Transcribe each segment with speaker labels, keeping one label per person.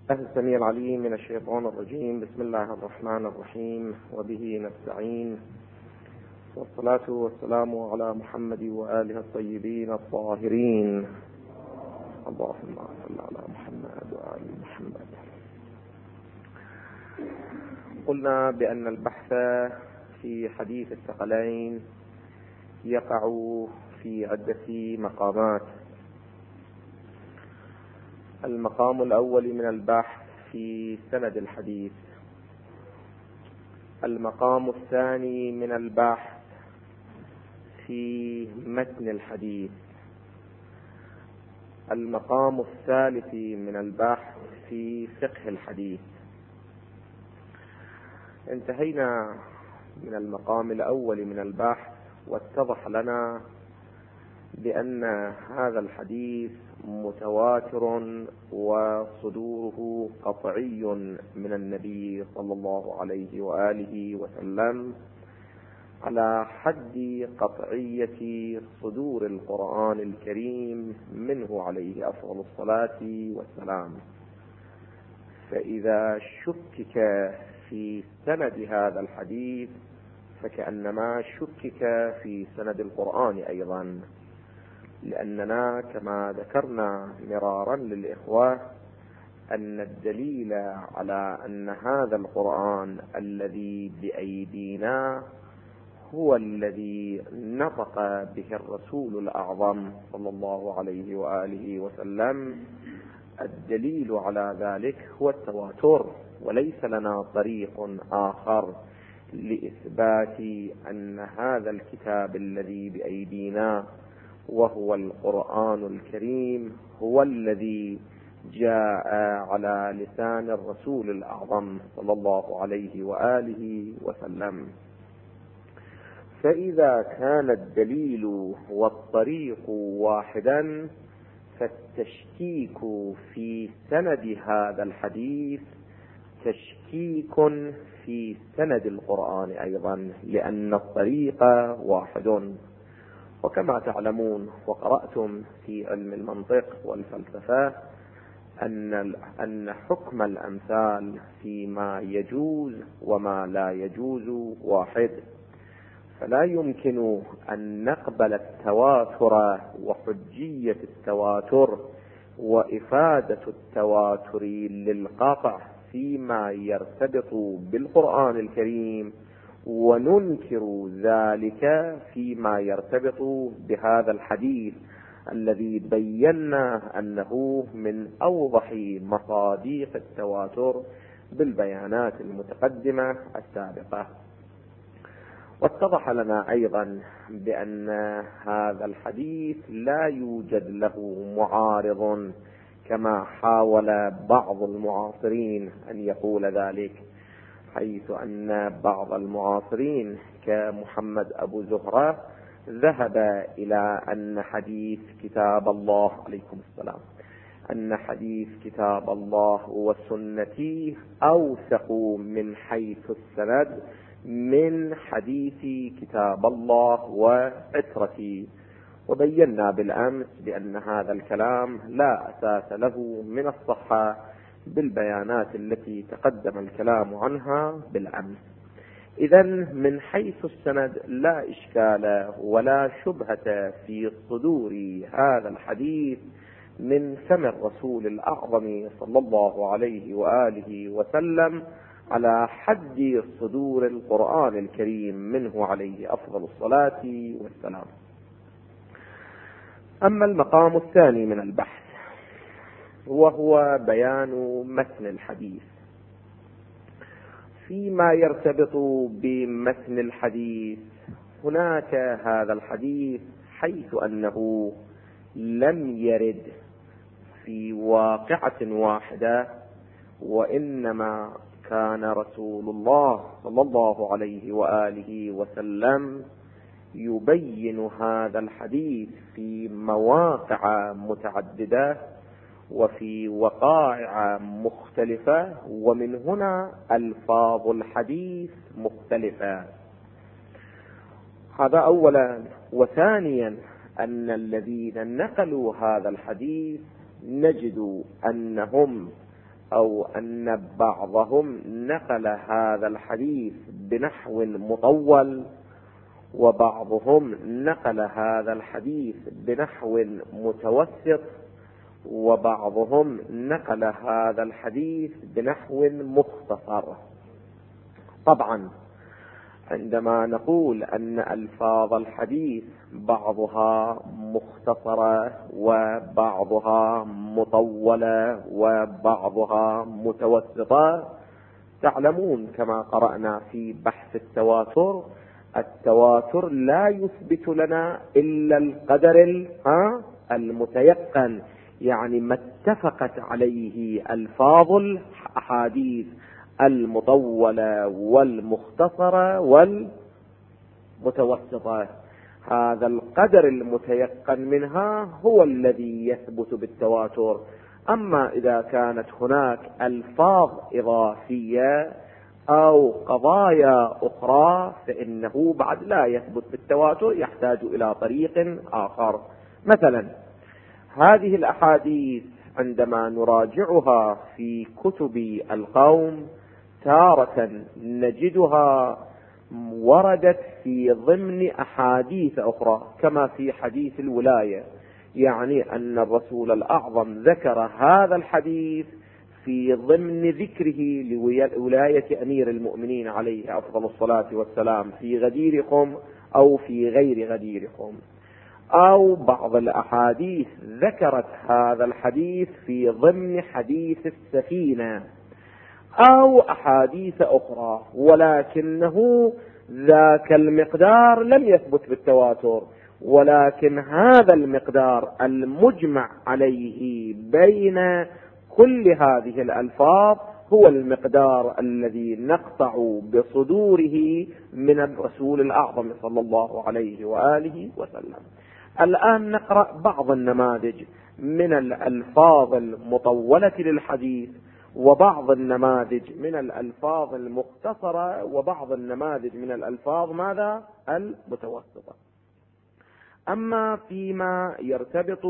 Speaker 1: السميع العليم من الشيطان الرجيم. بسم الله الرحمن الرحيم، وبه نستعين، والصلاة والسلام على محمد وآله الطيبين الطاهرين. اللهم صل على محمد وآل محمد. قلنا بأن البحث في حديث الثقلين يقع في عدة مقامات. المقام الأول من البحث في سند الحديث، المقام الثاني من البحث في متن الحديث، المقام الثالث من البحث في فقه الحديث. انتهينا من المقام الأول من البحث، واتضح لنا بأن هذا الحديث متواتر وصدوره قطعي من النبي صلى الله عليه وآله وسلم، على حد قطعية صدور القرآن الكريم منه عليه أفضل الصلاة والسلام. فإذا شكك في سند هذا الحديث فكأنما شكك في سند القرآن أيضا، لأننا كما ذكرنا مرارا للإخوة أن الدليل على أن هذا القرآن الذي بأيدينا هو الذي نطق به الرسول الأعظم صلى الله عليه وآله وسلم، الدليل على ذلك هو التواتر، وليس لنا طريق آخر لإثبات أن هذا الكتاب الذي بأيدينا وهو القرآن الكريم هو الذي جاء على لسان الرسول الأعظم صلى الله عليه وآله وسلم. فإذا كان الدليل والطريق واحدا، فالتشكيك في سند هذا الحديث تشكيك في سند القرآن أيضا، لأن الطريق واحد. وكما تعلمون وقرأتم في علم المنطق والفلسفة أن حكم الأمثال فيما يجوز وما لا يجوز واحد، فلا يمكن أن نقبل التواتر وحجية التواتر وإفادة التواتر للقطع فيما يرتبط بالقرآن الكريم، وننكر ذلك فيما يرتبط بهذا الحديث الذي بينا أنه من أوضح مصادق التواتر بالبيانات المتقدمة السابقة. واتضح لنا أيضا بأن هذا الحديث لا يوجد له معارض كما حاول بعض المعاصرين أن يقول ذلك، حيث أن بعض المعاصرين كمحمد أبو زهرة ذهب إلى أن حديث كتاب الله عليكم السلام أن حديث كتاب الله وسنتي أوثق من حيث السند من حديث كتاب الله وعترتي. وبينا بالأمس بأن هذا الكلام لا أساس له من الصحة بالبيانات التي تقدم الكلام عنها بالأمس. إذن من حيث السند لا إشكال ولا شبهة في صدور هذا الحديث من فم الرسول الأعظم صلى الله عليه وآله وسلم على حد صدور القرآن الكريم منه عليه أفضل الصلاة والسلام. أما المقام الثاني من البحث وهو بيان متن الحديث. فيما يرتبط بمتن الحديث هناك هذا الحديث حيث أنه لم يرد في واقعة واحدة، وإنما كان رسول الله صلى الله عليه وآله وسلم يبين هذا الحديث في مواقع متعددة وفي وقائع مختلفة، ومن هنا ألفاظ الحديث مختلفة. هذا أولا. وثانيا أن الذين نقلوا هذا الحديث نجد أنهم أو أن بعضهم نقل هذا الحديث بنحو مطول، وبعضهم نقل هذا الحديث بنحو متوسط، وبعضهم نقل هذا الحديث بنحو مختصر. طبعا عندما نقول أن ألفاظ الحديث بعضها مختصرة وبعضها مطولة وبعضها متوسطة، تعلمون كما قرأنا في بحث التواتر، التواتر لا يثبت لنا إلا القدر المتيقن، يعني ما اتفقت عليه ألفاظ الأحاديث المطولة والمختصرة والمتوسطة. هذا القدر المتيقن منها هو الذي يثبت بالتواتر. أما إذا كانت هناك ألفاظ إضافية أو قضايا أخرى فإنه بعد لا يثبت بالتواتر، يحتاج إلى طريق آخر. مثلا هذه الأحاديث عندما نراجعها في كتب القوم تارة نجدها وردت في ضمن أحاديث أخرى، كما في حديث الولاية، يعني أن الرسول الأعظم ذكر هذا الحديث في ضمن ذكره لولاية أمير المؤمنين عليه أفضل الصلاة والسلام في غديركم أو في غير غديركم. أو بعض الأحاديث ذكرت هذا الحديث في ضمن حديث السفينة، أو أحاديث أخرى، ولكنه ذاك المقدار لم يثبت بالتواتر، ولكن هذا المقدار المجمع عليه بين كل هذه الألفاظ هو المقدار الذي نقطع بصدوره من الرسول الأعظم صلى الله عليه وآله وسلم. الآن نقرأ بعض النماذج من الألفاظ المطولة للحديث، وبعض النماذج من الألفاظ المختصرة، وبعض النماذج من الألفاظ ماذا؟ المتوسطة. أما فيما يرتبط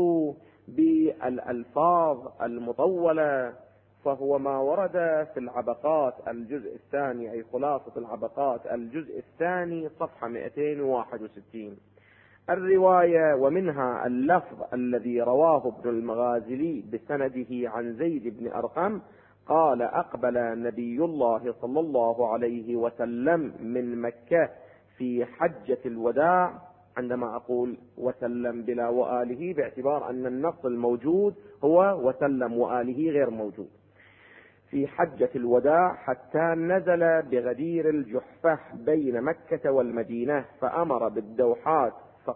Speaker 1: بالألفاظ المطولة فهو ما ورد في العبقات الجزء الثاني، أي خلاصة العبقات الجزء الثاني صفحة 261. الرواية ومنها اللفظ الذي رواه ابن المغازلي بسنده عن زيد بن أرقم قال: أقبل نبي الله صلى الله عليه وسلم من مكة في حجة الوداع. عندما أقول وسلم بلا وآله باعتبار أن النص الموجود هو وسلم وآله غير موجود. في حجة الوداع حتى نزل بغدير الجحفة بين مكة والمدينة، فأمر بالدوحات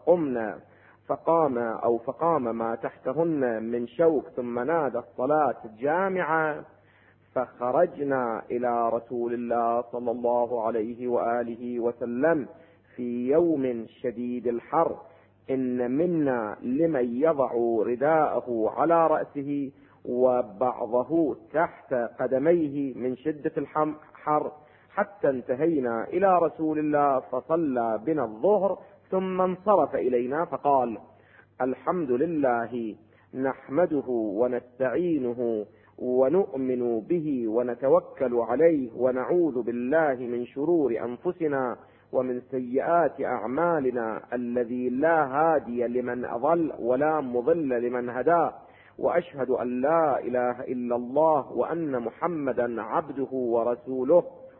Speaker 1: فقام ما تحتهن من شوك، ثم نادى الصلاة جامعة، فخرجنا إلى رسول الله صلى الله عليه وآله وسلم في يوم شديد الحر، إن منا لمن يضع رداءه على رأسه وبعضه تحت قدميه من شدة الحر، حتى انتهينا إلى رسول الله فصلى بنا الظهر، ثم انصرف إلينا فقال: الحمد لله نحمده ونستعينه ونؤمن به ونتوكل عليه، ونعوذ بالله من شرور أنفسنا ومن سيئات أعمالنا، الذي لا هادي لمن أضل ولا مضل لمن هدى، وأشهد أن لا إله إلا الله وأن محمدا عبده ورسوله.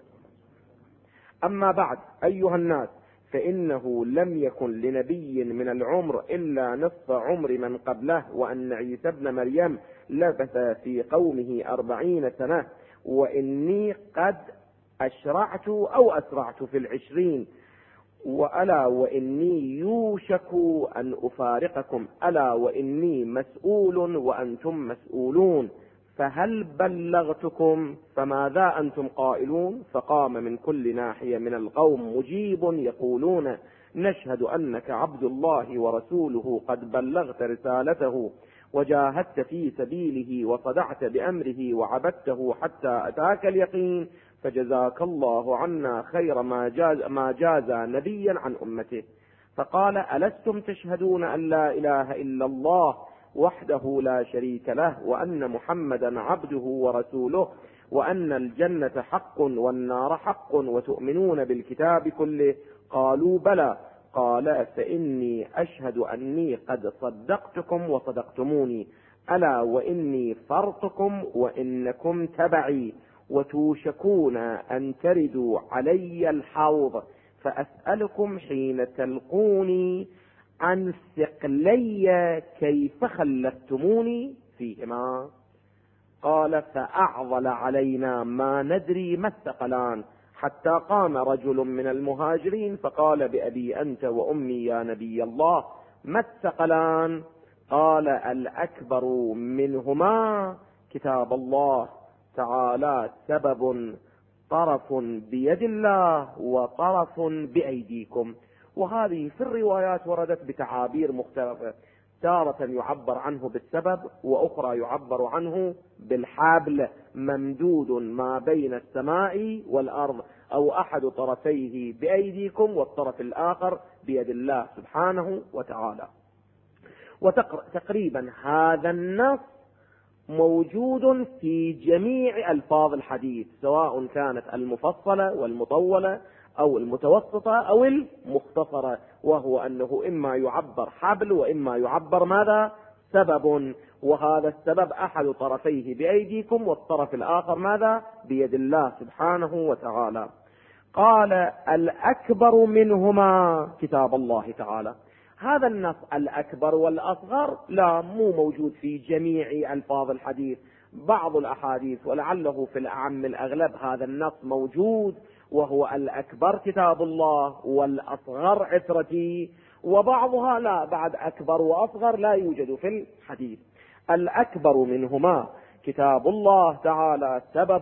Speaker 1: أما بعد أيها الناس، فإنه لم يكن لنبي من العمر إلا نصف عمر من قبله، وأن عيسى ابن مريم لبث في قومه 40 سنة، وإني قد أشرعت أو أسرعت في 20، وألا وإني يوشك أن أفارقكم، ألا وإني مسؤول وأنتم مسؤولون، فهل بلغتكم؟ فماذا أنتم قائلون؟ فقام من كل ناحية من القوم مجيب يقولون: نشهد أنك عبد الله ورسوله، قد بلغت رسالته وجاهدت في سبيله وصدعت بأمره وعبدته حتى أتاك اليقين، فجزاك الله عنا خير ما جاز نبيا عن أمته. فقال: ألستم تشهدون أن لا إله إلا الله وحده لا شريك له، وأن محمدا عبده ورسوله، وأن الجنة حق والنار حق، وتؤمنون بالكتاب كله. قالوا بلى. قال فإني أشهد أني قد صدقتكم وصدقتموني، ألا وإني فرطكم وإنكم تبعي، وتوشكون أن تردوا علي الحوض، فأسألكم حين تلقوني عن ثقلي كيف خلفتموني فيهما. قال فأعضل علينا ما ندري ما الثقلان، حتى قام رجل من المهاجرين فقال بأبي أنت وأمي يا نبي الله ما الثقلان؟ قال الأكبر منهما كتاب الله تعالى سبب طرف بيد الله وطرف بأيديكم. وهذه في الروايات وردت بتعابير مختلفة، تارة يعبر عنه بالسبب، وأخرى يعبر عنه بالحبل ممدود ما بين السماء والأرض، أو أحد طرفيه بأيديكم والطرف الآخر بيد الله سبحانه وتعالى. وتقريبا هذا النص موجود في جميع ألفاظ الحديث، سواء كانت المفصلة والمطولة أو المتوسطة أو المختصرة، وهو أنه إما يعبر حبل وإما يعبر ماذا؟ سبب، وهذا السبب أحد طرفيه بأيديكم والطرف الآخر ماذا؟ بيد الله سبحانه وتعالى. قال الأكبر منهما كتاب الله تعالى. هذا النص الأكبر والأصغر لا مو موجود في جميع ألفاظ الحديث، بعض الأحاديث ولعله في الأعم الأغلب هذا النص موجود، وهو الأكبر كتاب الله والأصغر عترتي، وبعضها لا، بعد أكبر وأصغر لا يوجد في الحديث. الأكبر منهما كتاب الله تعالى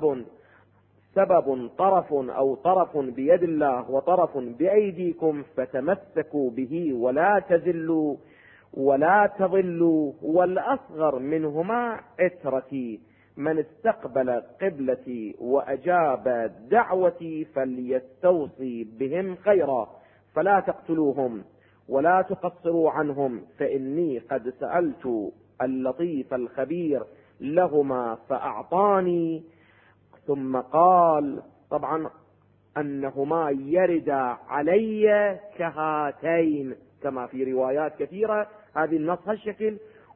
Speaker 1: سبب طرف أو طرف بيد الله وطرف بأيديكم، فتمسكوا به ولا تزلوا ولا تضلوا. والأصغر منهما عترتي، من استقبل قبلتي وأجاب دعوتي فليستوصي بهم خيرا، فلا تقتلوهم ولا تقصروا عنهم، فإني قد سألت اللطيف الخبير لهما فأعطاني. ثم قال طبعا أنهما يردا علي كهاتين، كما في روايات كثيرة هذه النص هالشكل،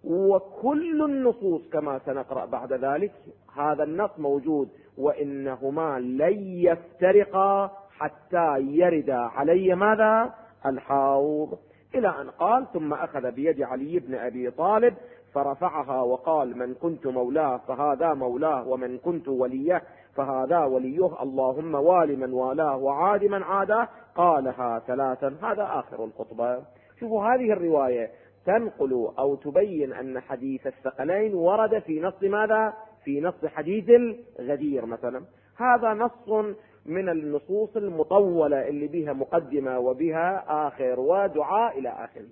Speaker 1: وكل النصوص كما سنقرأ بعد ذلك هذا النص موجود، وإنهما لن يفترقا حتى يردا علي ماذا؟ الحوض. إلى أن قال ثم أخذ بيد علي بن أبي طالب فرفعها وقال من كنت مولاه فهذا مولاه، ومن كنت وليه فهذا وليه، اللهم وال من والاه وعاد من عاداه. قالها ثلاثا. هذا آخر الخطبة. شوفوا هذه الرواية تنقل أو تبين أن حديث الثقلين ورد في نص ماذا؟ في نص حديث الغدير مثلا. هذا نص من النصوص المطولة اللي بها مقدمة وبها آخر ودعاء إلى آخره.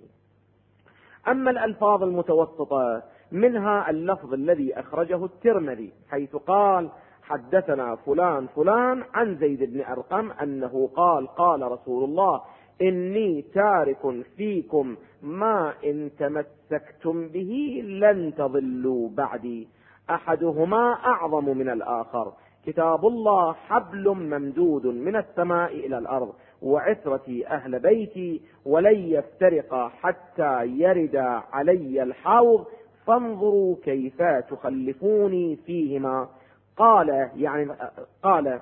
Speaker 1: أما الألفاظ المتوسطة منها اللفظ الذي أخرجه الترمذي حيث قال حدثنا فلان فلان عن زيد بن أرقم أنه قال قال رسول الله إني تارك فيكم ما إن تمسكتم به لن تضلوا بعدي، أحدهما أعظم من الآخر، كتاب الله حبل ممدود من السماء إلى الأرض، وعترتي أهل بيتي، ولن يفترق حتى يرد علي الحوض، فانظروا كيف تخلفوني فيهما. قال يعني قال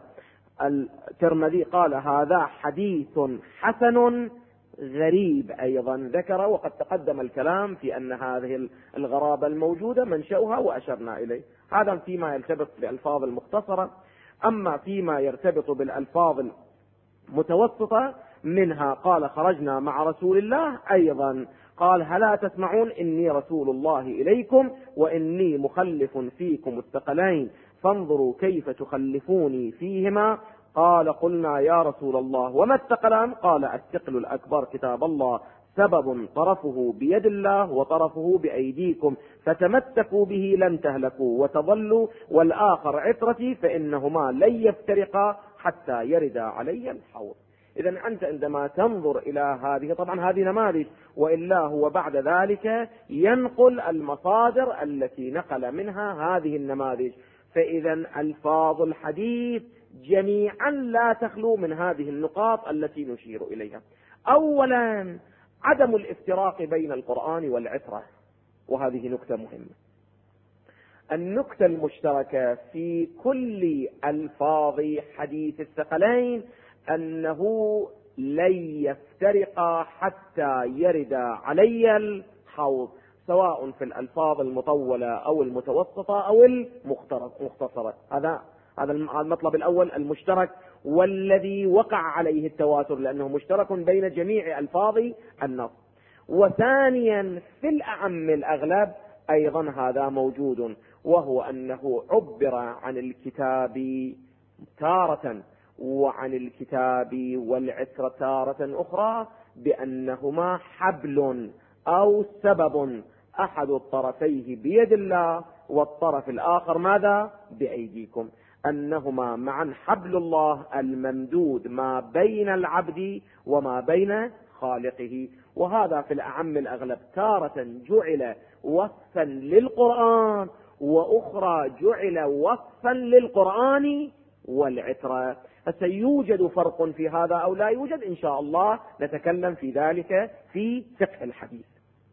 Speaker 1: الترمذي قال هذا حديث حسن غريب أيضا ذكر، وقد تقدم الكلام في أن هذه الغرابة الموجودة منشأها وأشرنا إليه. هذا فيما يرتبط بالألفاظ المختصرة. أما فيما يرتبط بالألفاظ المتوسطة منها قال خرجنا مع رسول الله أيضا قال هلا تسمعون إني رسول الله إليكم وإني مخلف فيكم الثقلين فانظروا كيف تخلفوني فيهما. قال قلنا يا رسول الله وما الثقلان؟ قال الثقل الأكبر كتاب الله سبب طرفه بيد الله وطرفه بأيديكم، فتمسكوا به لن تهلكوا وتضلوا، والآخر عترتي فإنهما لن يفترقا حتى يردا علي الحوض. إذا أنت عندما تنظر إلى هذه، طبعا هذه نماذج، وإلا هو بعد ذلك ينقل المصادر التي نقل منها هذه النماذج. فإذا ألفاظ الحديث جميعا لا تخلو من هذه النقاط التي نشير إليها. أولا عدم الافتراق بين القرآن والعترة، وهذه نكتة مهمة. النكتة المشتركة في كل ألفاظ حديث الثقلين أنه لن يفترقا حتى يرد علي الحوض، سواء في الألفاظ المطولة أو المتوسطة أو المختصرة. هذا المطلب الأول المشترك، والذي وقع عليه التواتر لأنه مشترك بين جميع ألفاظ النص. وثانيا في الأعم الأغلب أيضا هذا موجود، وهو أنه عبر عن الكتاب تارة وعن الكتاب والعترة تارة أخرى بأنهما حبل أو سبب، أحد الطرفيه بيد الله والطرف الآخر ماذا؟ بأيديكم، أنهما معا حبل الله الممدود ما بين العبد وما بين خالقه. وهذا في الأعم الأغلب تارة جعل وصفا للقرآن، وأخرى جعل وصفا للقرآن والعترة. فسيوجد فرق في هذا أو لا يوجد؟ إن شاء الله نتكلم في ذلك في فقه الحديث.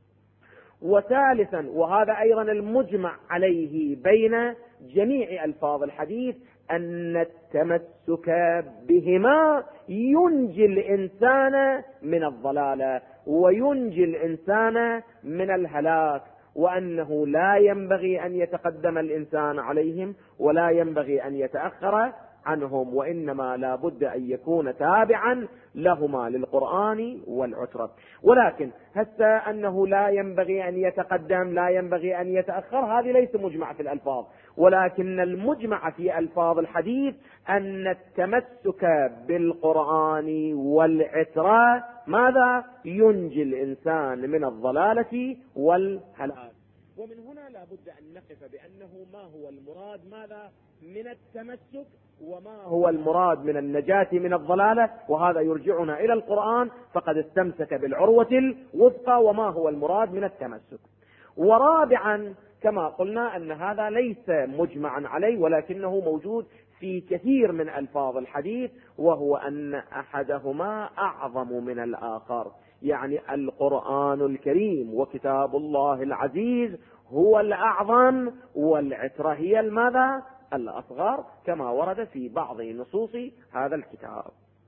Speaker 1: وثالثا، وهذا أيضا المجمع عليه بين جميع ألفاظ الحديث، أن التمسك بهما ينجي الإنسان من الضلالة وينجي الإنسان من الهلاك، وأنه لا ينبغي أن يتقدم الإنسان عليهم ولا ينبغي أن يتأخر عنهم، وإنما لا بد أن يكون تابعا لهما للقرآن والعترة. ولكن هسه أنه لا ينبغي أن يتقدم لا ينبغي أن يتأخر، هذه ليس مجمع في الألفاظ، ولكن المجمع في ألفاظ الحديث أن التمسك بالقرآن والعترة ماذا؟ ينجي الإنسان من الضلالة والهلاك. ومن هنا لا بد أن نقف بأنه ما هو المراد ماذا من التمسك، وما هو المراد من النجاة من الضلالة، وهذا يرجعنا إلى القرآن فقد استمسك بالعروة الوثقى، وما هو المراد من التمسك. ورابعا كما قلنا أن هذا ليس مجمعا عليه، ولكنه موجود في كثير من ألفاظ الحديث، وهو أن أحدهما أعظم من الآخر، يعني القرآن الكريم وكتاب الله العزيز هو الأعظم، والعترة هي الماذا؟ الأصغر، كما ورد في بعض نصوص هذا الكتاب.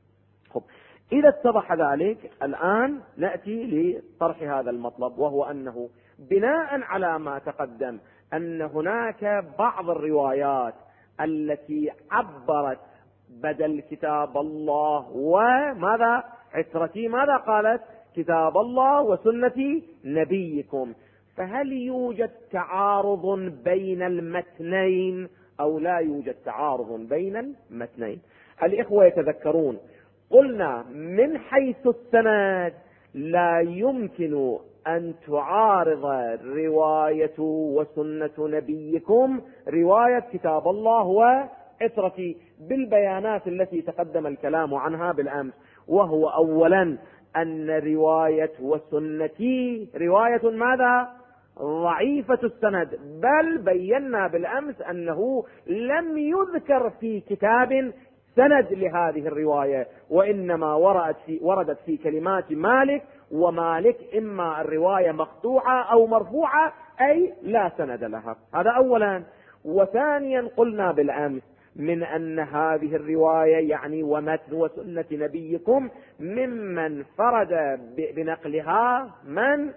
Speaker 1: إذا اتضح ذلك الآن نأتي لطرح هذا المطلب، وهو أنه بناء على ما تقدم أن هناك بعض الروايات التي عبرت بدل كتاب الله وماذا عترتي، ماذا قالت؟ كتاب الله وسنة نبيكم. فهل يوجد تعارض بين المتنين أو لا يوجد تعارض بين المتنين؟ الإخوة يتذكرون قلنا من حيث السند لا يمكن أن تعارض رواية وسنة نبيكم رواية كتاب الله وعترتي بالبيانات التي تقدم الكلام عنها بالأمس، وهو أولا أن رواية وسنتي رواية ماذا؟ ضعيفة السند، بل بينا بالأمس أنه لم يذكر في كتاب سند لهذه الرواية، وإنما وردت في كلمات مالك، ومالك إما الرواية مقطوعة أو مرفوعة أي لا سند لها. هذا أولا. وثانيا قلنا بالأمس من أن هذه الرواية يعني ومتن وسنة نبيكم ممن فرد بنقلها من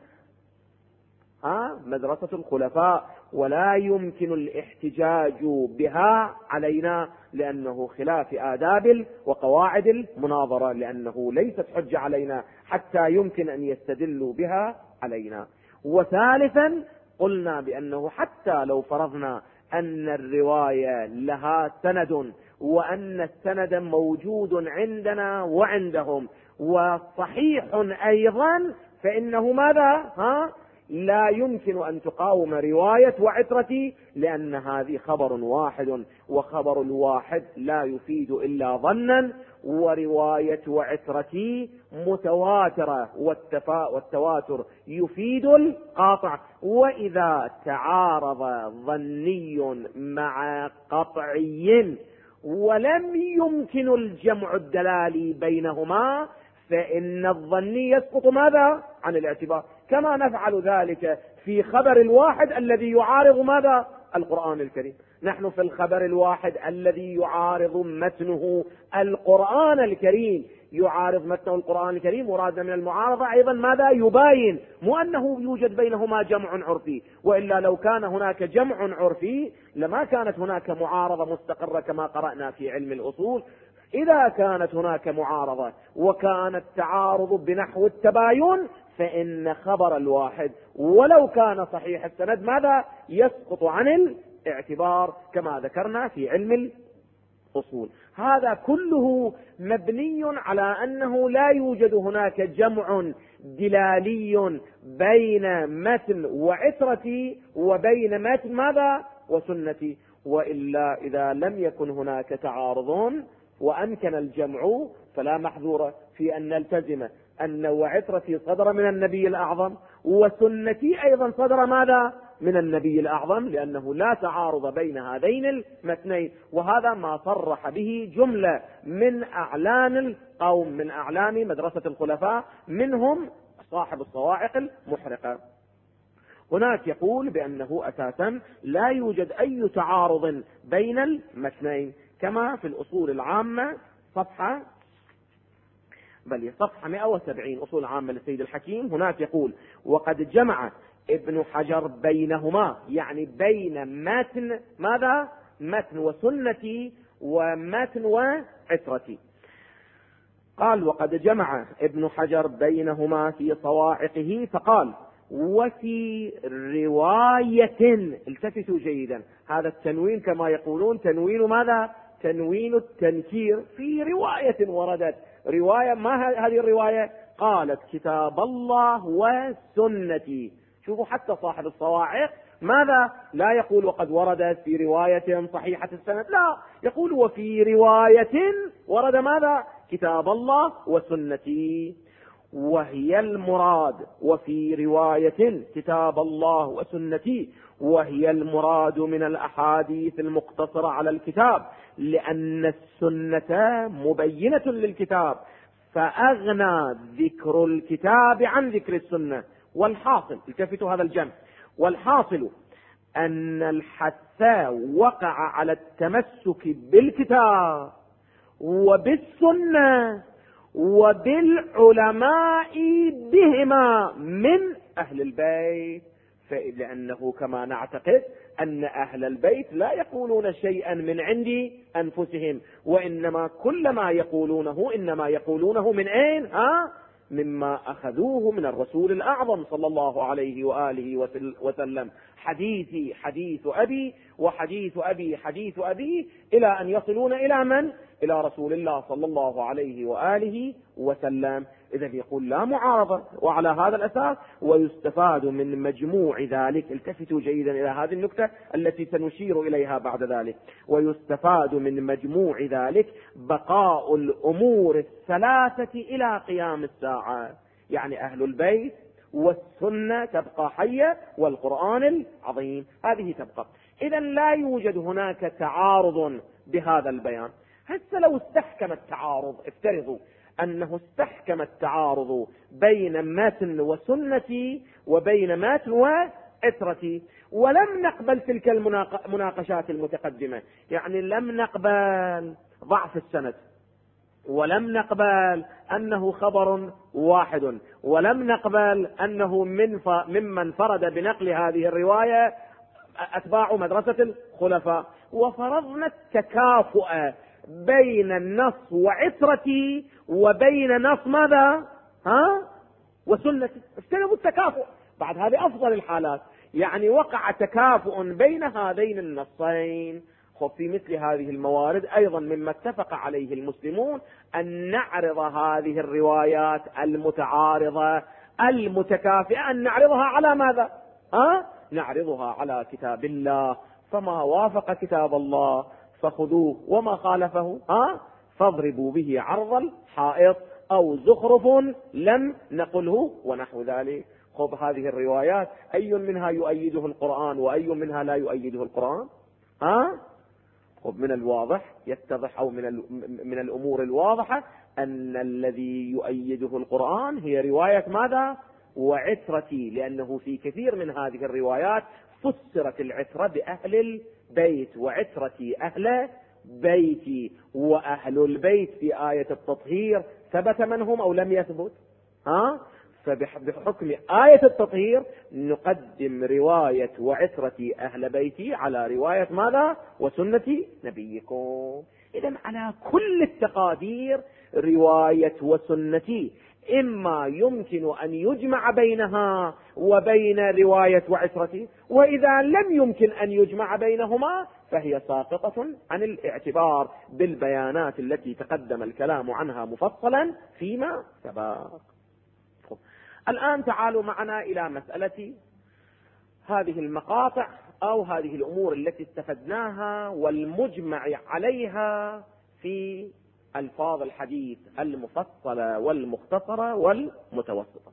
Speaker 1: مدرسة الخلفاء، ولا يمكن الاحتجاج بها علينا لأنه خلاف آداب وقواعد المناظرة، لأنه ليست حجة علينا حتى يمكن أن يستدلوا بها علينا. وثالثا قلنا بأنه حتى لو فرضنا أن الرواية لها سند، وأن السند موجود عندنا وعندهم وصحيح أيضا، فإنه ماذا؟ لا يمكن أن تقاوم رواية وعترتي، لأن هذه خبر واحد، وخبر الواحد لا يفيد إلا ظنا، ورواية وعترتي متواترة، والتواتر يفيد القاطع. وإذا تعارض ظني مع قطعي ولم يمكن الجمع الدلالي بينهما، فإن الظني يسقط ماذا؟ عن الاعتبار، كما نفعل ذلك في خبر الواحد الذي يعارض ماذا؟ القرآن الكريم. نحن في الخبر الواحد الذي يعارض متنه القرآن الكريم، يعارض متنه القرآن الكريم، مرادنا من المعارضة أيضا ماذا؟ يباين، مو أنه يوجد بينهما جمع عرفي، وإلا لو كان هناك جمع عرفي لما كانت هناك معارضة مستقرة كما قرأنا في علم الأصول. إذا كانت هناك معارضة وكان التعارض بنحو التباين، فإن خبر الواحد ولو كان صحيح السند ماذا؟ يسقط عن الاعتبار، كما ذكرنا في علم الأصول. هذا كله مبني على أنه لا يوجد هناك جمع دلالي بين متن وعترتي وبين متن ماذا؟ وسنتي. وإلا إذا لم يكن هناك تعارض وأمكن الجمع، فلا محذور في أن نلتزم أن وعترتي صدر من النبي الأعظم، وسنتي أيضا صدر ماذا؟ من النبي الأعظم، لأنه لا تعارض بين هذين المتنين. وهذا ما صرح به جملة من أعلام القوم، من أعلام مدرسة الخلفاء، منهم صاحب الصواعق المحرقة. هناك يقول بأنه أساسا لا يوجد أي تعارض بين المتنين، كما في الأصول العامة صفحة 170 أصول عامة للسيد الحكيم. هناك يقول: وقد جمع ابن حجر بينهما، يعني بين متن ماذا؟ متن وسنتي ومتن وعترتي. قال: وقد جمع ابن حجر بينهما في صواعقه، فقال: وفي رواية. التفتوا جيدا، هذا التنوين كما يقولون تنوين ماذا؟ تنوين التنكير. في رواية وردت، رواية ما هذه الرواية؟ قالت: كتاب الله وسنتي. شوفوا حتى صاحب الصواعق ماذا؟ لا يقول وقد وردت في رواية صحيحة السند، لا، يقول وفي رواية ورد ماذا؟ كتاب الله وسنتي. وهي المراد، وفي رواية كتاب الله وسنتي، وهي المراد من الأحاديث المقتصرة على الكتاب، لأن السنة مبينة للكتاب، فأغنى ذكر الكتاب عن ذكر السنة. والحاصل، التفتوا هذا الجمع، والحاصل أن الحث وقع على التمسك بالكتاب وبالسنة وبالعلماء بهما من أهل البيت. لأنه كما نعتقد أن أهل البيت لا يقولون شيئا من عند أنفسهم، وإنما كل ما يقولونه إنما يقولونه من أين؟ مما أخذوه من الرسول الأعظم صلى الله عليه وآله وسلم. حديثي حديث أبي، وحديث أبي حديث أبي، إلى أن يصلون إلى من؟ إلى رسول الله صلى الله عليه وآله وسلم. إذا يقول لا معارضة. وعلى هذا الأساس ويستفاد من مجموع ذلك، التفتوا جيدا إلى هذه النكتة التي سنشير إليها بعد ذلك، ويستفاد من مجموع ذلك بقاء الأمور الثلاثة إلى قيام الساعة، يعني أهل البيت والسنة تبقى حية، والقرآن العظيم هذه تبقى. إذا لا يوجد هناك تعارض بهذا البيان. هسه لو استحكم التعارض، افترضوا أنه استحكم التعارض بين متن وسنتي وبين متن وعترتي، ولم نقبل تلك المناقشات المتقدمة، يعني لم نقبل ضعف السند، ولم نقبل أنه خبر واحد، ولم نقبل أنه ممن فرد بنقل هذه الرواية أتباع مدرسة الخلفاء، وفرضنا التكافؤ بين النص وعترتي وبين نص ماذا؟ وسنتي. استلموا التكافؤ. بعد هذه أفضل الحالات، يعني وقع تكافؤ بين هذين النصين. في مثل هذه الموارد أيضا مما اتفق عليه المسلمون أن نعرض هذه الروايات المتعارضة المتكافئة أن نعرضها على ماذا؟ نعرضها على كتاب الله، فما وافق كتاب الله فخذوه، وما خالفه فاضربوا به عرض الحائط، أو زخرف لم نقله، ونحو ذلك. خذ هذه الروايات أي منها يؤيده القرآن وأي منها لا يؤيده القرآن؟ خذ من الواضح يتضح، أو من الأمور الواضحة أن الذي يؤيده القرآن هي رواية ماذا؟ وعترتي، لأنه في كثير من هذه الروايات فسرت العترة بأهل البيت، وعترتي أهل بيتي، وأهل البيت في آية التطهير ثبت من هم أو لم يثبت؟ فبحكم آية التطهير نقدم رواية وعترتي أهل بيتي على رواية ماذا؟ وسنة نبيكم. إذن على كل التقادير رواية وسنتي إما يمكن أن يجمع بينها وبين رواية وعترتي، وإذا لم يمكن أن يجمع بينهما فهي ساقطة عن الاعتبار بالبيانات التي تقدم الكلام عنها مفصلا فيما سبق. الآن تعالوا معنا إلى مسألة هذه المقاطع أو هذه الأمور التي استفدناها والمجمع عليها في ألفاظ الحديث المفصلة والمختصرة والمتوسطة.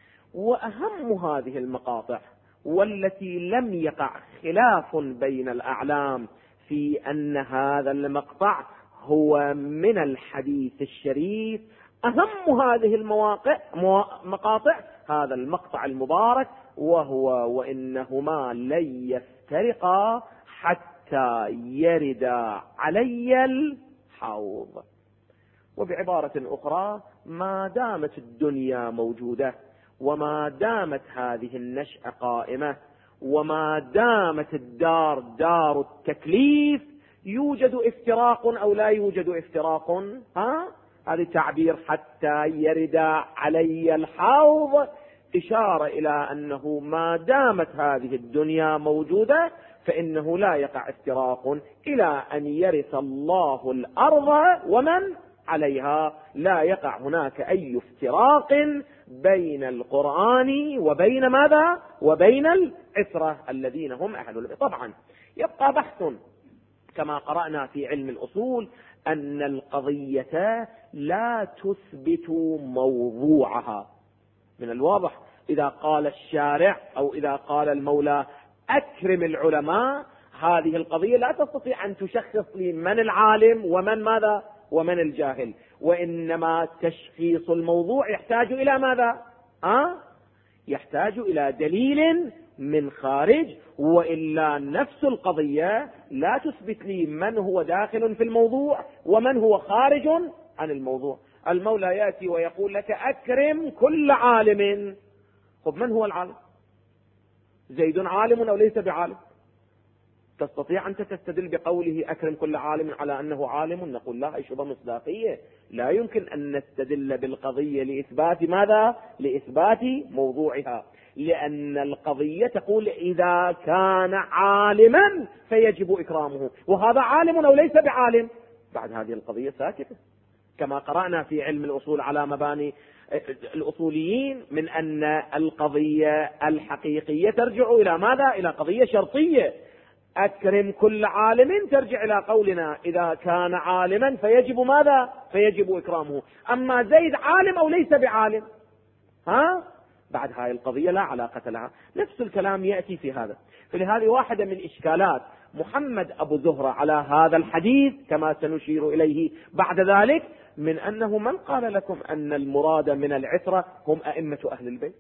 Speaker 1: وأهم هذه المقاطع والتي لم يقع خلاف بين الأعلام في أن هذا المقطع هو من الحديث الشريف، أهم هذه المقاطع هذا المقطع المبارك، وهو وإنهما لن يفترقا حتى يردا علي الحوض. وبعبارة أخرى، ما دامت الدنيا موجودة، وما دامت هذه النشأة قائمة، وما دامت الدار دار التكليف، يوجد افتراق أو لا يوجد افتراق؟ هذا تعبير حتى يرد علي الحوض إشارة إلى أنه ما دامت هذه الدنيا موجودة فإنه لا يقع افتراق إلى أن يرث الله الأرض ومن عليها. لا يقع هناك أي افتراق بين القرآن وبين ماذا؟ وبين العترة الذين هم أهل البيت. طبعا يبقى بحث كما قرأنا في علم الأصول أن القضية لا تثبت موضوعها. من الواضح إذا قال الشارع أو إذا قال المولى أكرم العلماء، هذه القضية لا تستطيع أن تشخص لي من العالم ومن ماذا ومن الجاهل، وإنما تشخيص الموضوع يحتاج إلى ماذا؟ يحتاج إلى دليل من خارج، وإلا نفس القضية لا تثبت لي من هو داخل في الموضوع ومن هو خارج عن الموضوع. المولى يأتي ويقول لك أكرم كل عالم. طب من هو العالم؟ زيد عالم أو ليس بعالم؟ تستطيع أن تستدل بقوله أكرم كل عالم على أنه عالم؟ نقول لا، أي شبه مصداقية، لا يمكن أن نستدل بالقضية لإثبات ماذا؟ لإثبات موضوعها، لأن القضية تقول إذا كان عالما فيجب إكرامه، وهذا عالم أو ليس بعالم؟ بعد هذه القضية ساكتة، كما قرأنا في علم الأصول على مباني الأصوليين من أن القضية الحقيقية ترجع إلى ماذا؟ إلى قضية شرطية. أكرم كل عالم ترجع إلى قولنا إذا كان عالما فيجب ماذا؟ فيجب إكرامه. أما زيد عالم أو ليس بعالم؟ بعد هاي القضية لا علاقة لها. نفس الكلام يأتي في هذا. فلهذه واحدة من إشكالات محمد أبو زهرة على هذا الحديث كما سنشير إليه بعد ذلك، من أنه من قال لكم أن المراد من العترة هم أئمة أهل البيت؟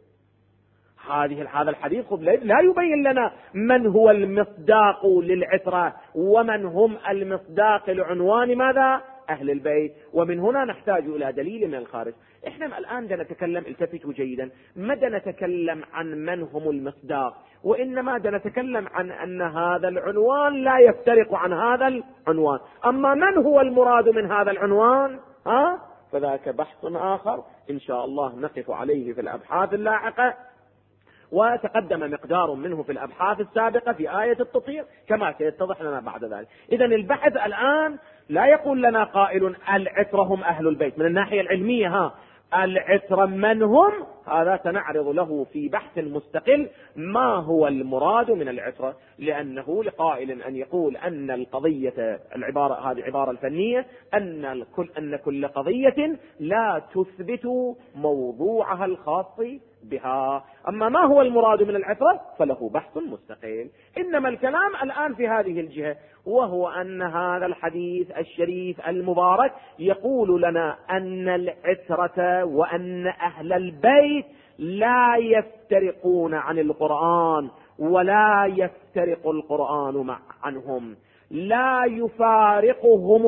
Speaker 1: هذا الحديث لا يبين لنا من هو المصداق للعترة ومن هم المصداق لعنوان ماذا؟ أهل البيت. ومن هنا نحتاج إلى دليل من الخارج. إحنا الآن نتكلم، التفتوا جيدا، ماذا نتكلم عن من هم المصداق، وإنما نتكلم عن أن هذا العنوان لا يفترق عن هذا العنوان. أما من هو المراد من هذا العنوان فذاك بحث آخر إن شاء الله نقف عليه في الأبحاث اللاحقة، وتقدم مقدار منه في الأبحاث السابقة في آية التطهير كما سيتضح لنا بعد ذلك. إذن البحث الآن لا يقول لنا قائل العترة هم أهل البيت من الناحية العلمية، العترة من هم؟ هذا سنعرض له في بحث مستقل ما هو المراد من العترة، لأنه لقائل أن يقول أن القضية العبارة هذه عبارة الفنية أن كل قضية لا تثبت موضوعها الخاص بها. أما ما هو المراد من العترة فله بحث مستقل، إنما الكلام الآن في هذه الجهة، وهو أن هذا الحديث الشريف المبارك يقول لنا أن العترة وأن أهل البيت لا يفترقون عن القرآن ولا يفترق القرآن عنهم، لا يفارقهم.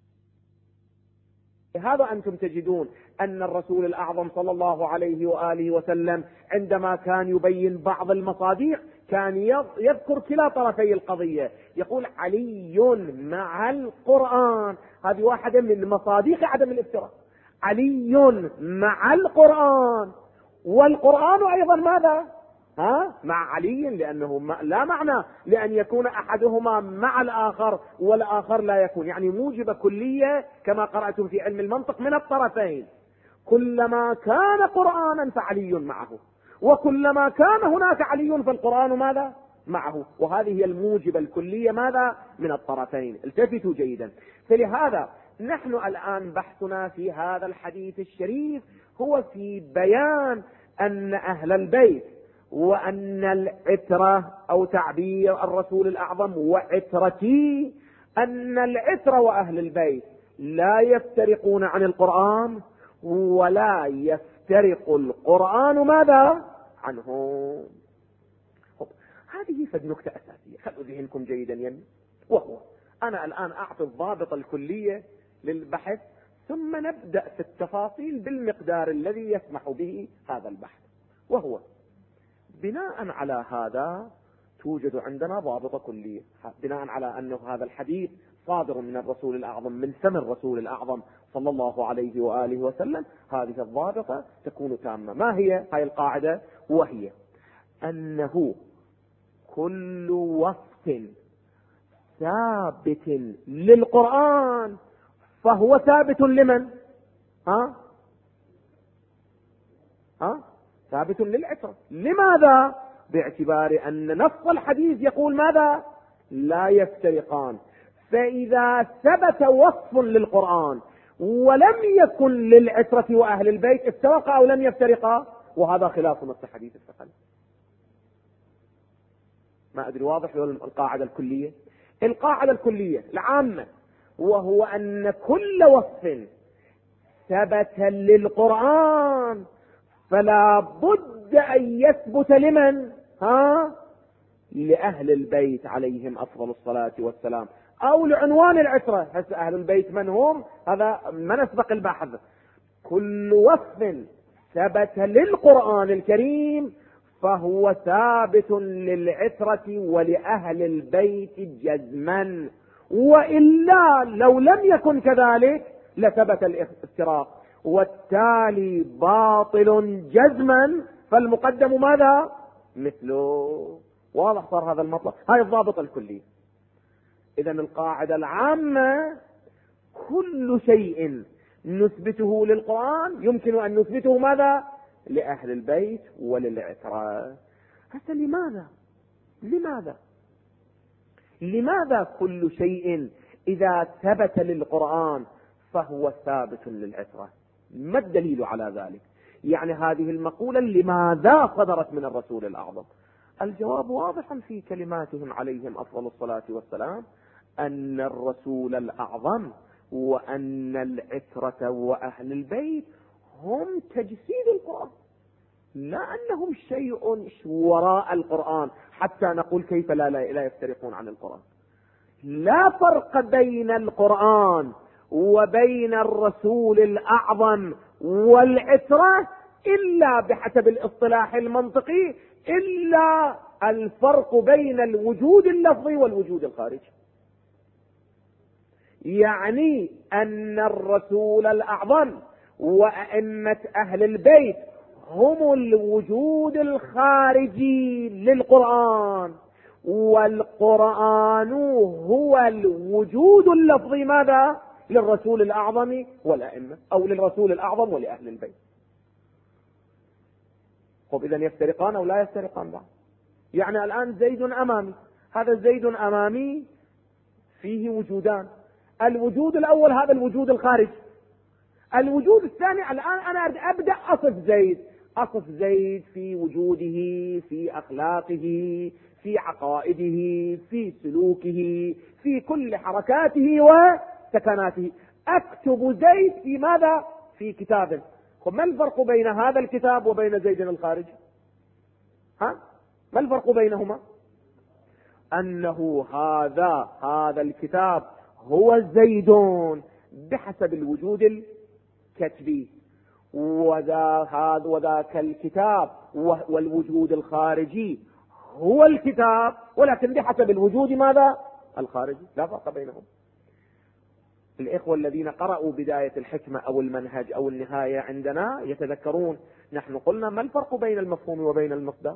Speaker 1: هذا أنتم تجدون أن الرسول الأعظم صلى الله عليه وآله وسلم عندما كان يبين بعض المصاديق كان يذكر كلا طرفي القضية، يقول علي مع القرآن، هذه واحدة من مصاديق عدم الافتراق، علي مع القرآن، والقرآن أيضا ماذا؟ مع علي، لأنه لا معنى لأن يكون أحدهما مع الآخر والآخر لا يكون، يعني موجب كلية كما قرأتم في علم المنطق من الطرفين، كلما كان قرآنا فعلي معه، وكلما كان هناك علي فالقرآن ماذا؟ معه، وهذه هي الموجب الكلية ماذا؟ من الطرفين. التفتوا جيدا. فلهذا نحن الآن بحثنا في هذا الحديث الشريف هو في بيان أن أهل البيت وأن العترة أو تعبير الرسول الأعظم وعترتي، أن العترة وأهل البيت لا يفترقون عن القرآن ولا يفترق القرآن ماذا؟ عنهم. هذه فد نكتة أساسية، خلوا ذهنكم جيدا يمي. وهو أنا الآن أعطي الضابط الكلية للبحث ثم نبدأ في التفاصيل بالمقدار الذي يسمح به هذا البحث. وهو بناء على هذا توجد عندنا ضابطة كلية، بناء على أنه هذا الحديث صادر من الرسول الأعظم من فم الرسول الأعظم صلى الله عليه وآله وسلم، هذه الضابطة تكون تامة. ما هي هاي القاعدة؟ وهي أنه كل وصف ثابت للقرآن فهو ثابت لمن؟ ثابت للعترة. لماذا؟ باعتبار أن نص الحديث يقول ماذا؟ لا يفترقان. فإذا ثبت وصف للقرآن ولم يكن للعترة وأهل البيت افترقا أو لم يفترقا، وهذا خلاف نص حديث الثقل. ما أدري واضح ولا القاعدة الكلية؟ القاعدة الكلية العامة وهو أن كل وصف ثبت للقرآن فلا بد أن يثبت لمن؟ لأهل البيت عليهم أفضل الصلاة والسلام، أو لعنوان العترة. هسه أهل البيت من هم؟ هذا ما نسبق البحث. كل وصف ثبت للقرآن الكريم فهو ثابت للعترة ولأهل البيت جزما، وإلا لو لم يكن كذلك لثبت الافتراق، والتالي باطل جزما، فالمقدم ماذا؟ مثله. واضح صار هذا المطلب؟ هاي الضابط الكلي. إذن القاعدة العامة كل شيء نثبته للقرآن يمكن أن نثبته ماذا؟ لأهل البيت وللعترة. هسه لماذا كل شيء إذا ثبت للقرآن فهو ثابت للعترة؟ ما الدليل على ذلك؟ يعني هذه المقولة لماذا صدرت من الرسول الأعظم؟ الجواب واضح في كلماتهم عليهم أفضل الصلاة والسلام، أن الرسول الأعظم وأن العترة وأهل البيت هم تجسيد القرآن، لا أنهم شيء وراء القرآن حتى نقول كيف لا يفترقون عن القرآن. لا فرق بين القرآن وبين الرسول الأعظم والعترة إلا بحسب الاصطلاح المنطقي، إلا الفرق بين الوجود اللفظي والوجود الخارجي. يعني أن الرسول الأعظم وأئمة أهل البيت هم الوجود الخارجي للقرآن، والقرآن هو الوجود اللفظي ماذا؟ للرسول الأعظم والأئمة، أو للرسول الأعظم ولأهل البيت. طب إذن يفترقان أو لا يفترقان بعض؟ يعني الآن زيد أمامي، هذا زيد أمامي فيه وجودان، الوجود الأول هذا الوجود الخارج، الوجود الثاني الآن أنا أبدأ أصف زيد في وجوده، في أخلاقه، في عقائده، في سلوكه، في كل حركاته وسكناته، أكتب زيد في ماذا؟ في كتاب. ما الفرق بين هذا الكتاب وبين زيد الخارج؟ ما الفرق بينهما؟ أنه هذا الكتاب هو زيد بحسب الوجود الكتبي، وذاك الكتاب والوجود الخارجي هو الكتاب، ولكن بحسب الوجود ماذا؟ الخارجي، لا فرق بينهم. الإخوة الذين قرأوا بداية الحكمة أو المنهج أو النهاية عندنا يتذكرون نحن قلنا ما الفرق بين المفهوم وبين المصداق؟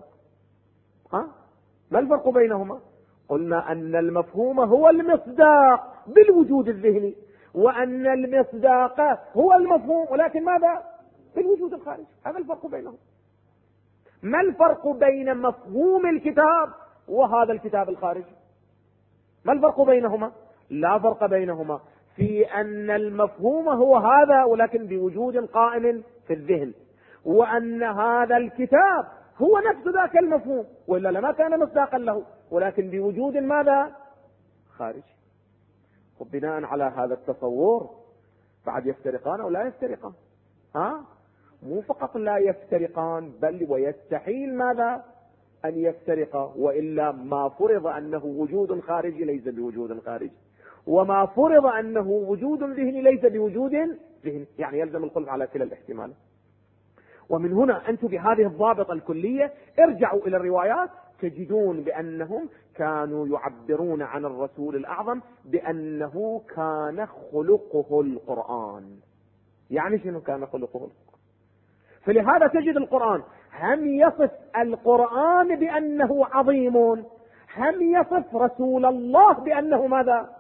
Speaker 1: ما الفرق بينهما؟ قلنا أن المفهوم هو المصداق بالوجود الذهني، وأن المصداق هو المفهوم، ولكن ماذا؟ بالوجود الخارجي. هذا الفرق بينهم. ما الفرق بين مفهوم الكتاب وهذا الكتاب الخارجي؟ ما الفرق بينهما؟ لا فرق بينهما في أن المفهوم هو هذا ولكن بوجود قائم في الذهن، وأن هذا الكتاب هو نفس ذاك المفهوم، وإلا لما كان مصداقا له، ولكن بوجود ماذا؟ خارجي. وبناء على هذا التصور بعد يفترقان أو لا يفترقان؟ مو فقط لا يفترقان، بل ويستحيل ماذا؟ أن يفترقا، وإلا ما فرض أنه وجود خارجي ليس بوجود خارجي، وما فرض أنه وجود ذهني ليس بوجود ذهني، يعني يلزم الخلف على كلا الاحتمال. ومن هنا أنتم بهذه الضابطة الكلية ارجعوا إلى الروايات تجدون بأنهم كانوا يعبرون عن الرسول الأعظم بأنه كان خلقه القرآن. يعني شنو كان خلقه القرآن؟ فلهذا تجد القرآن هم يصف القرآن بأنه عظيم، هم يصف رسول الله بأنه ماذا؟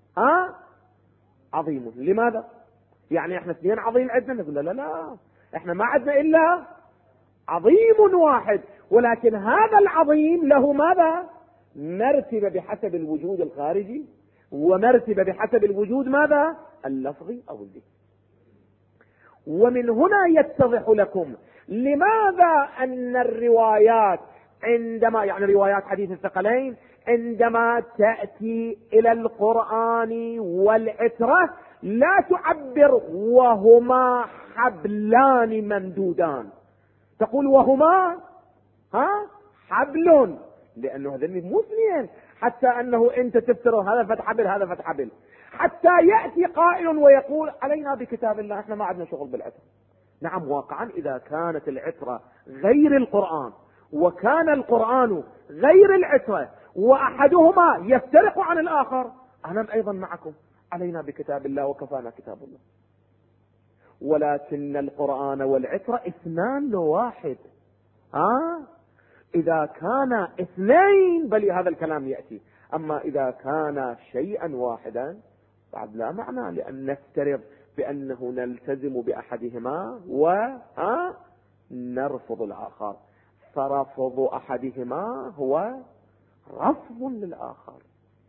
Speaker 1: عظيم. لماذا؟ يعني احنا اثنين عظيم عندنا؟ نقول لا، احنا ما عندنا إلا عظيم واحد، ولكن هذا العظيم له ماذا؟ مرتبة بحسب الوجود الخارجي، ومرتبة بحسب الوجود ماذا؟ اللفظي أو الذهني. ومن هنا يتضح لكم لماذا أن الروايات عندما يعني روايات حديث الثقلين عندما تأتي إلى القرآن والعترة لا تعبر وهما حبلان ممدودان، تقول وهما حبل، لأنه هذين مو اثنين، حتى أنه أنت تفترض هذا فتح حبل هذا فتح حبل، حتى يأتي قائل ويقول علينا بكتاب الله، احنا ما عندنا شغل بالعترة. نعم واقعا إذا كانت العترة غير القرآن وكان القرآن غير العترة وأحدهما يفترق عن الآخر، أنا أيضا معكم، علينا بكتاب الله وكفانا كتاب الله. ولكن القرآن والعترة اثنان لواحد. إذا كان اثنين بل هذا الكلام يأتي، أما إذا كان شيئا واحدا بعد لا معنى، لأن نفترض بأنه نلتزم بأحدهما ونرفض الآخر، فرفض أحدهما هو رفض للآخر.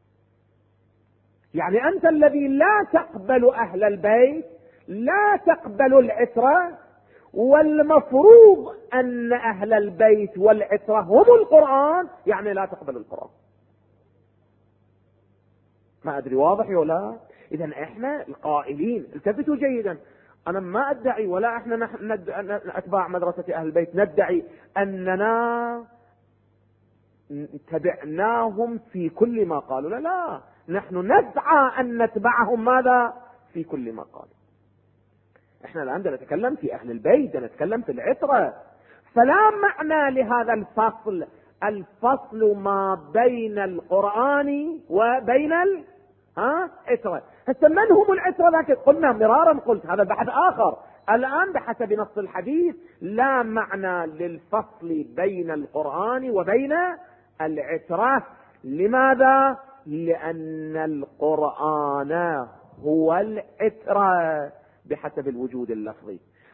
Speaker 1: يعني أنت الذي لا تقبل أهل البيت لا تقبل العترة، والمفروض أن أهل البيت والعترة هم القرآن، يعني لا تقبل القرآن. ما أدري واضح ولا؟ إذن إحنا القائلين التفتوا جيدا، أنا ما أدعي ولا إحنا أتباع مدرسة أهل البيت ندعي أننا تبعناهم في كل ما قالوا، لا، نحن نسعى أن نتبعهم ماذا؟ في كل ما قالوا. احنا الآن نتكلم في أهل البيت، نتكلم في العترة، فلا معنى لهذا الفصل ما بين القرآن وبين العترة. هسه من هم العترة؟ لكن قلنا مرارا، قلت هذا بحث آخر. الآن بحسب نص الحديث لا معنى للفصل بين القرآن وبين العترة. لماذا؟ لأن القرآن هو العترة بحسب الوجود اللفظي،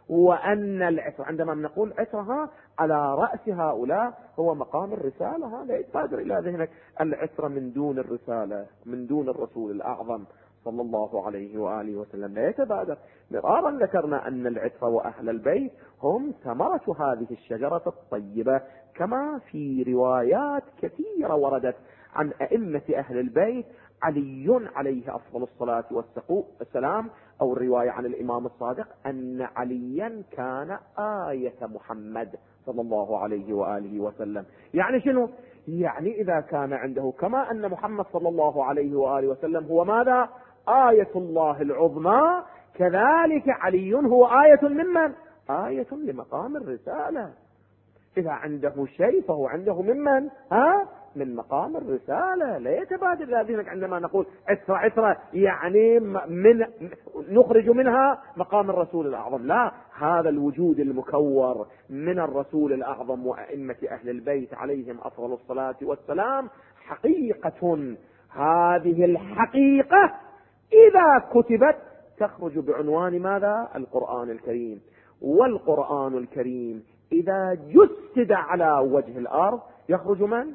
Speaker 1: وأن العترة عندما نقول عترها على رأس هؤلاء هو مقام الرسالة، هذا يتبادر إلى ذهنك العترة من دون الرسالة، من دون الرسول الأعظم صلى الله عليه وآله وسلم لا يتبادر. مرارا ذكرنا أن العترة وأهل البيت هم ثمرة هذه الشجرة الطيبة، كما في روايات كثيرة وردت عن أئمة أهل البيت. علي عليه أفضل الصلاة والسلام، أو الرواية عن الإمام الصادق أن عليا كان آية محمد صلى الله عليه وآله وسلم. يعني شنو؟ يعني إذا كان عنده كما أن محمد صلى الله عليه وآله وسلم هو ماذا؟ آية الله العظمى، كذلك علي هو آية ممن؟ آية لمقام الرسالة. إذا عنده شيء فهو عنده ممن؟ من مقام الرسالة. لا يتبادل ذلك عندما نقول عترة عترة يعني من نخرج منها مقام الرسول الأعظم، لا، هذا الوجود المكور من الرسول الأعظم وأئمة أهل البيت عليهم أفضل الصلاة والسلام حقيقة. هذه الحقيقة إذا كتبت تخرج بعنوان ماذا؟ القرآن الكريم. والقرآن الكريم إذا جسد على وجه الأرض يخرج من؟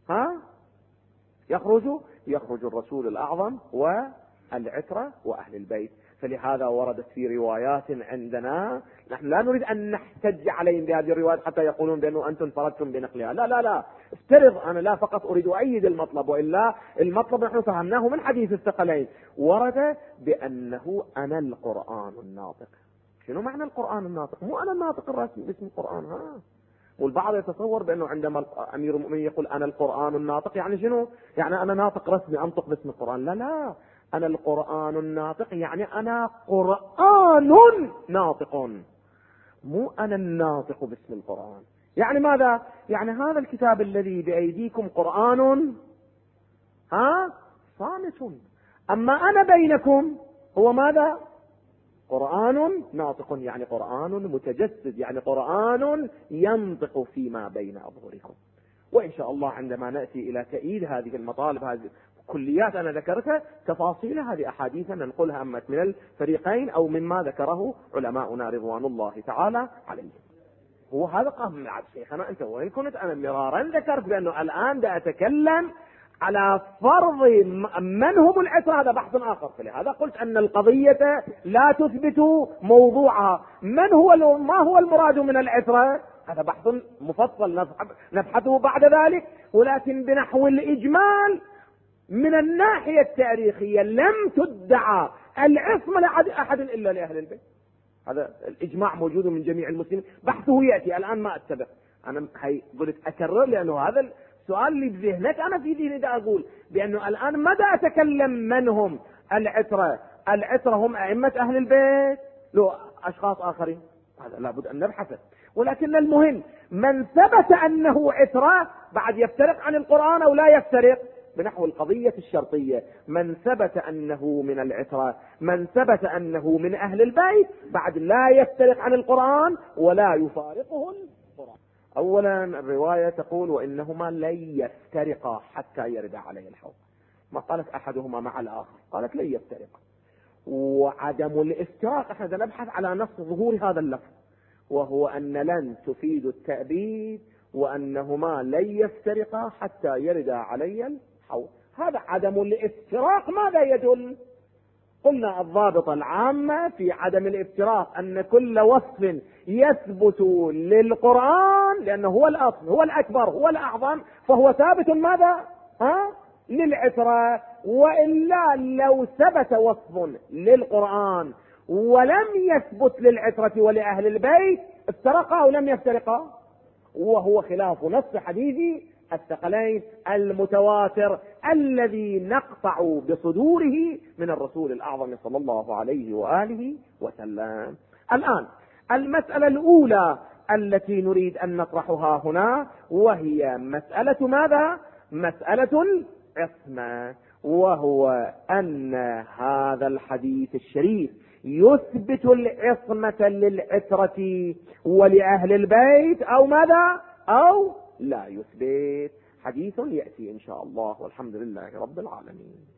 Speaker 1: يخرج الرسول الأعظم والعترة وأهل البيت. فلهذا وردت في روايات عندنا، نحن لا نريد أن نحتج عليهم بهذه الروايات حتى يقولون بأنه أنتم انفردتم بنقلها، لا لا لا، افترض، أنا لا فقط أريد أؤيد المطلب، وإلا المطلب نحن فهمناه من حديث الثقلين. ورد بأنه أنا القرآن الناطق. شنو معنى القرآن الناطق؟ مو أنا الناطق الرسمي باسم القرآن. والبعض يتصور بأنه عندما أمير المؤمنين يقول أنا القرآن الناطق يعني شنو؟ يعني أنا ناطق رسمي أنطق باسم القرآن. لا لا، أنا القرآن الناطق يعني أنا قرآن ناطق، مو أنا الناطق باسم القرآن. يعني ماذا؟ يعني هذا الكتاب الذي بأيديكم قرآن صامت، أما أنا بينكم هو ماذا؟ قرآن ناطق، يعني قرآن متجسد، يعني قرآن ينطق فيما بين أظهركم. وإن شاء الله عندما نأتي إلى تأييد هذه المطالب، هذه كليات أنا ذكرتها، تفاصيل هذه أحاديث ننقلها أما من الفريقين أو مما ذكره علماؤنا رضوان الله تعالى عليهم. هو هذا قام مع شيخنا أنت، وإن كنت أنا مرارا ذكرت بأنه الآن دا أتكلم على فرض من هم العترة، هذا بحث آخر. فلهذا قلت أن القضية لا تثبت موضوعها. ما هو المراد من العترة؟ هذا بحث مفصل نبحثه بعد ذلك، ولكن بنحو الإجمال من الناحية التاريخية لم تدعى العصمة لأحد إلا لأهل البيت. هذا الإجماع موجود من جميع المسلمين، بحثه يأتي الآن ما أتبع. أنا قلت أكرر لأنه هذا السؤال اللي بذهنك أنا في ذهني دا أقول بأنه الآن ماذا أتكلم من هم العترة؟ العترة هم أئمة أهل البيت لو أشخاص آخرين؟ هذا لابد أن نبحثه. ولكن المهم من ثبت أنه عترة بعد يفترق عن القرآن أو لا يفترق بنحو القضية الشرطية. من ثبت أنه من العترة، من ثبت أنه من أهل البيت بعد لا يفترق عن القرآن ولا يفارقه القرآن. أولا الرواية تقول وإنهما لن يفترقا حتى يرد عليه الحوض. ما قالت أحدهما مع الآخر، قالت لن يفترقا. وعدم الافتراق احنا نبحث على نص ظهور هذا اللفظ، وهو أن لن تفيد التأبيد، وأنهما لن يفترقا حتى يرد علي الحوض. هذا عدم الافتراق ماذا يدل؟ قلنا الضابط العامة في عدم الافتراق أن كل وصف يثبت للقرآن لأنه هو الأصل، هو الأكبر، هو الأعظم، فهو ثابت ماذا؟ للعترة. وإلا لو ثبت وصف للقرآن ولم يثبت للعترة ولأهل البيت افترقا أو لم يفترقا، وهو خلاف نص حديث الثقلين المتواتر الذي نقطع بصدوره من الرسول الأعظم صلى الله عليه وآله وسلم. الآن المسألة الأولى التي نريد أن نطرحها هنا وهي مسألة ماذا؟ مسألة العصمة، وهو أن هذا الحديث الشريف يثبت العصمة للعترة ولأهل البيت أو ماذا؟ أو لا يثبت. حديث يأتي إن شاء الله، والحمد لله رب العالمين.